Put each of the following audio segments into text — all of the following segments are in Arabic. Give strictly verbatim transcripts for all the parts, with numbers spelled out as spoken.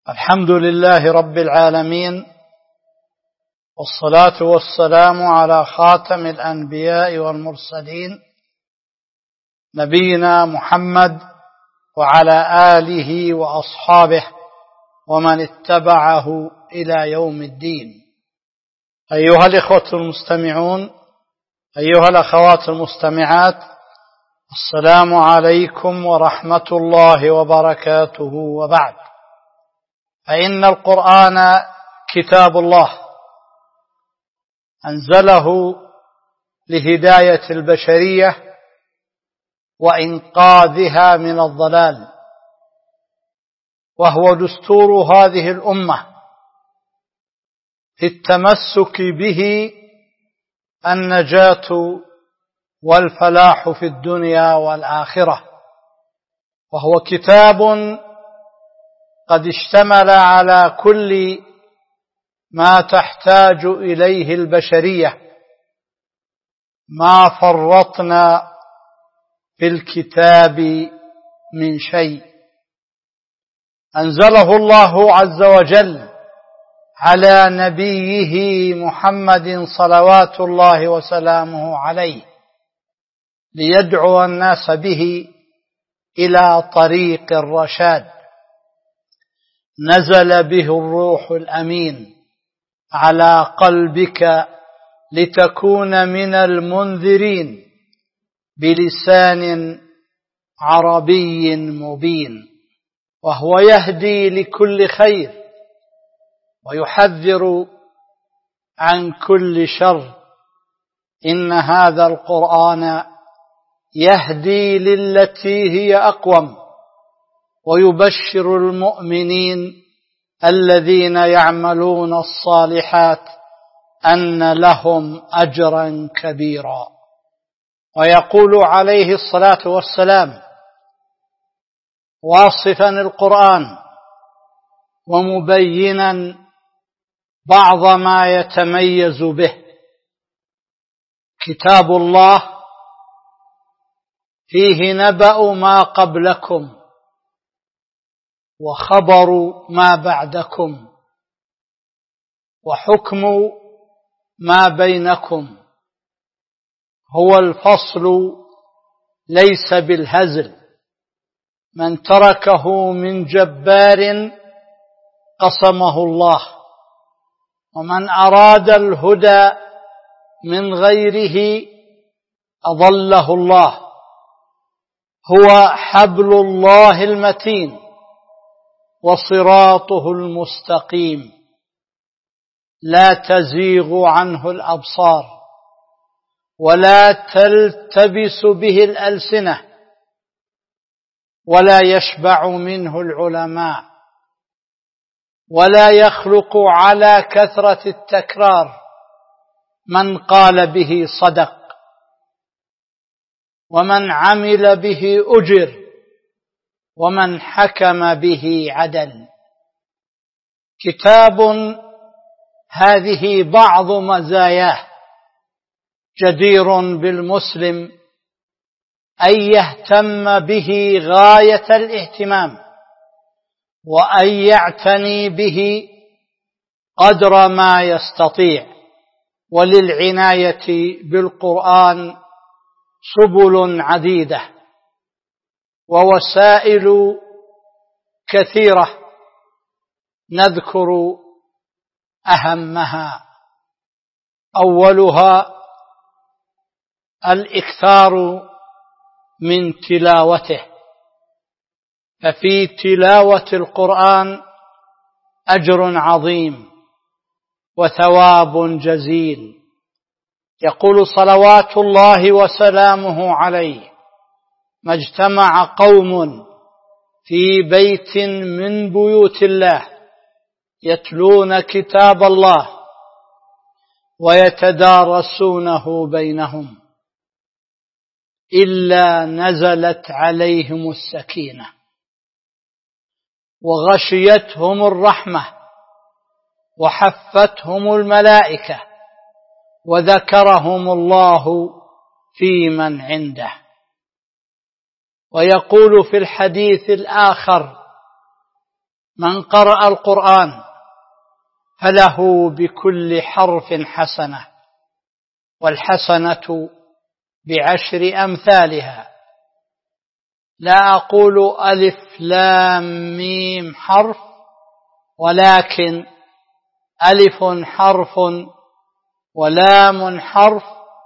الحمد لله رب العالمين، والصلاة والسلام على خاتم الأنبياء والمرسلين نبينا محمد وعلى آله وأصحابه ومن اتبعه إلى يوم الدين. أيها الإخوة المستمعون، أيها الأخوات المستمعات، السلام عليكم ورحمة الله وبركاته. وبعد، فإن القرآن كتاب الله أنزله لهداية البشرية وإنقاذها من الضلال، وهو دستور هذه الأمة في التمسك به النجاة والفلاح في الدنيا والآخرة، وهو كتاب قد اشتمل على كل ما تحتاج إليه البشرية، ما فرطنا في الكتاب من شيء. أنزله الله عز وجل على نبيه محمد صلوات الله وسلامه عليه ليدعو الناس به إلى طريق الرشاد. نزل به الروح الأمين على قلبك لتكون من المنذرين بلسان عربي مبين، وهو يهدي لكل خير ويحذر عن كل شر. إن هذا القرآن يهدي للتي هي أقوم ويبشر المؤمنين الذين يعملون الصالحات أن لهم أجرا كبيرا. ويقول عليه الصلاة والسلام واصفا القرآن ومبينا بعض ما يتميز به: كتاب الله فيه نبأ ما قبلكم وخبر ما بعدكم وحكم ما بينكم، هو الفصل ليس بالهزل، من تركه من جبار قصمه الله، ومن أراد الهدى من غيره أضله الله. هو حبل الله المتين وصراطه المستقيم، لا تزيغ عنه الأبصار ولا تلتبس به الألسنة ولا يشبع منه العلماء ولا يخلق على كثرة التكرار. من قال به صدق، ومن عمل به أجر، ومن حكم به عدل. كتاب هذه بعض مزاياه، جدير بالمسلم أن يهتم به غاية الاهتمام، وأن يعتني به قدر ما يستطيع. وللعناية بالقرآن سبل عديدة ووسائل كثيرة، نذكر أهمها. أولها الإكثار من تلاوته، ففي تلاوة القرآن أجر عظيم وثواب جزيل. يقول صلوات الله وسلامه عليه: ما اجتمع قوم في بيت من بيوت الله يتلون كتاب الله ويتدارسونه بينهم إلا نزلت عليهم السكينة وغشيتهم الرحمة وحفتهم الملائكة وذكرهم الله في من عنده. ويقول في الحديث الآخر: من قرأ القرآن فله بكل حرف حسنة، والحسنة بعشر أمثالها. لا أقول ألف لام ميم حرف، ولكن ألف حرف ولام حرف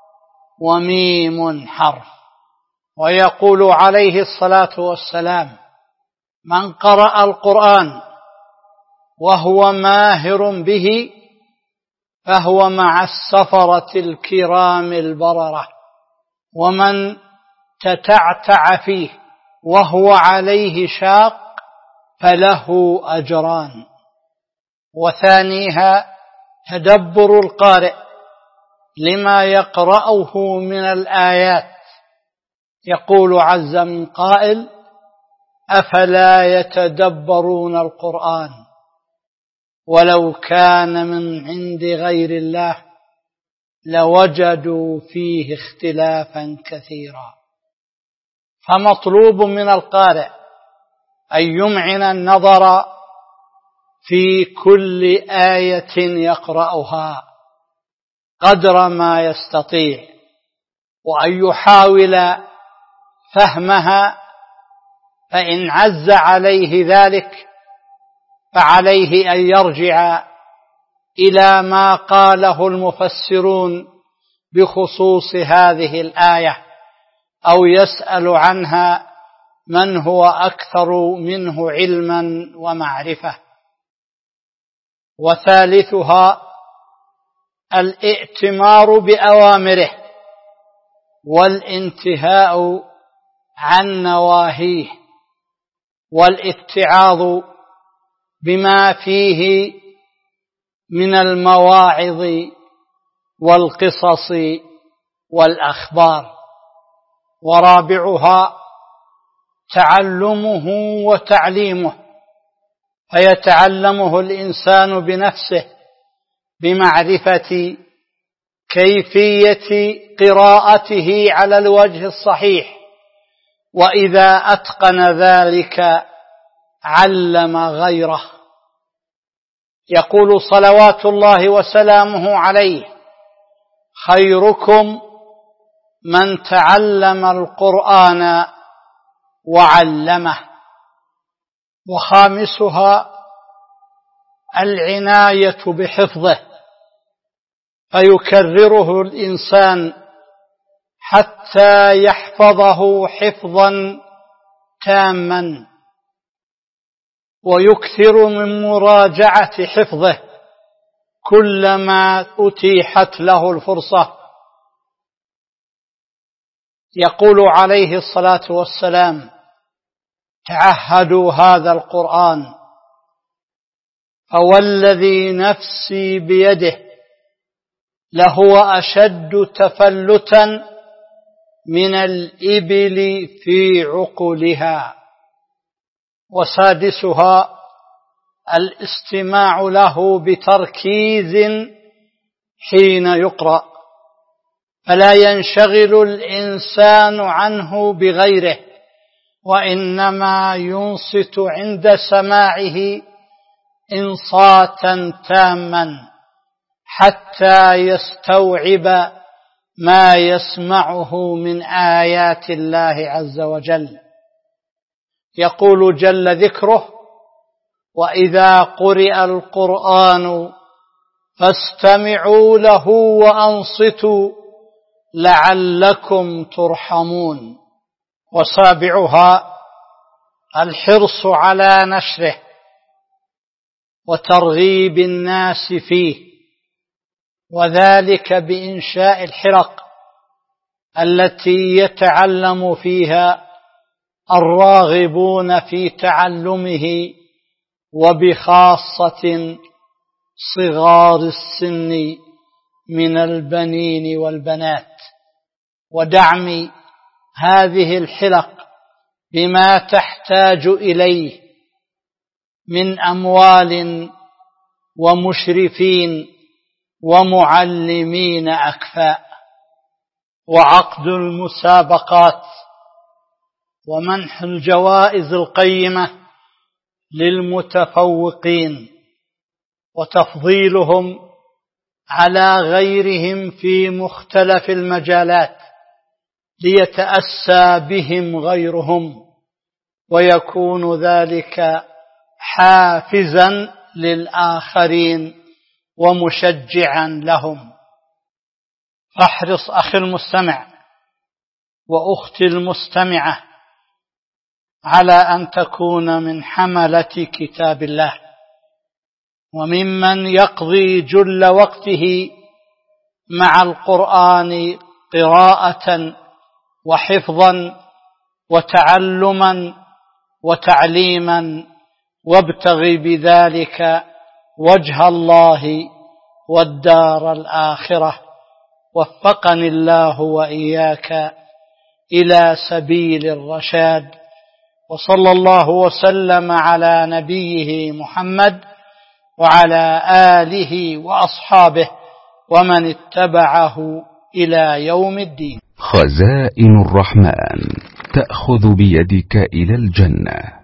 وميم حرف. ويقول عليه الصلاة والسلام: من قرأ القرآن وهو ماهر به فهو مع السفرة الكرام البررة، ومن تتعتع فيه وهو عليه شاق فله أجران. وثانيها تدبر القارئ لما يقرأه من الآيات. يقول عز من قائل: أفلا يتدبرون القرآن ولو كان من عند غير الله لوجدوا فيه اختلافا كثيرا. فمطلوب من القارئ أن يمعن النظر في كل آية يقرأها قدر ما يستطيع، وأن يحاول فهمها، فإن عز عليه ذلك فعليه أن يرجع إلى ما قاله المفسرون بخصوص هذه الآية، أو يسأل عنها من هو أكثر منه علما ومعرفة. وثالثها الائتمار بأوامره والانتهاء عن نواهيه، والاتعاظ بما فيه من المواعظ والقصص والأخبار. ورابعها تعلمه وتعليمه، فيتعلمه الإنسان بنفسه بمعرفة كيفية قراءته على الوجه الصحيح، وإذا أتقن ذلك علم غيره. يقول صلوات الله وسلامه عليه: خيركم من تعلم القرآن وعلمه. وخامسها العناية بحفظه، فيكرره الإنسان حتى يحفظه حفظا تاما، ويكثر من مراجعة حفظه كلما أتيحت له الفرصة. يقول عليه الصلاة والسلام: تعهدوا هذا القرآن، فوالذي نفسي بيده لهو أشد تفلتا من الإبل في عقلها. وسادسها الاستماع له بتركيز حين يقرأ، فلا ينشغل الإنسان عنه بغيره، وإنما ينصت عند سماعه إنصاتا تاما حتى يستوعب ما يسمعه من آيات الله عز وجل. يقول جل ذكره: وإذا قرئ القرآن فاستمعوا له وأنصتوا لعلكم ترحمون. وسابعها الحرص على نشره وترغيب الناس فيه، وذلك بإنشاء الحلق التي يتعلم فيها الراغبون في تعلمه، وبخاصة صغار السن من البنين والبنات، ودعم هذه الحلق بما تحتاج إليه من أموال ومشرفين ومعلمين أكفاء، وعقد المسابقات ومنح الجوائز القيمة للمتفوقين وتفضيلهم على غيرهم في مختلف المجالات ليتأسى بهم غيرهم، ويكون ذلك حافزا للآخرين ومشجعا لهم. فاحرص أخي المستمع وأختي المستمعة على أن تكون من حملة كتاب الله، وممن يقضي جل وقته مع القرآن قراءة وحفظا وتعلما وتعليما، وابتغي بذلك وجه الله والدار الآخرة. وفقني الله وإياك إلى سبيل الرشاد، وصلى الله وسلم على نبيه محمد وعلى آله وأصحابه ومن اتبعه إلى يوم الدين. خزائن الرحمن تأخذ بيدك إلى الجنة.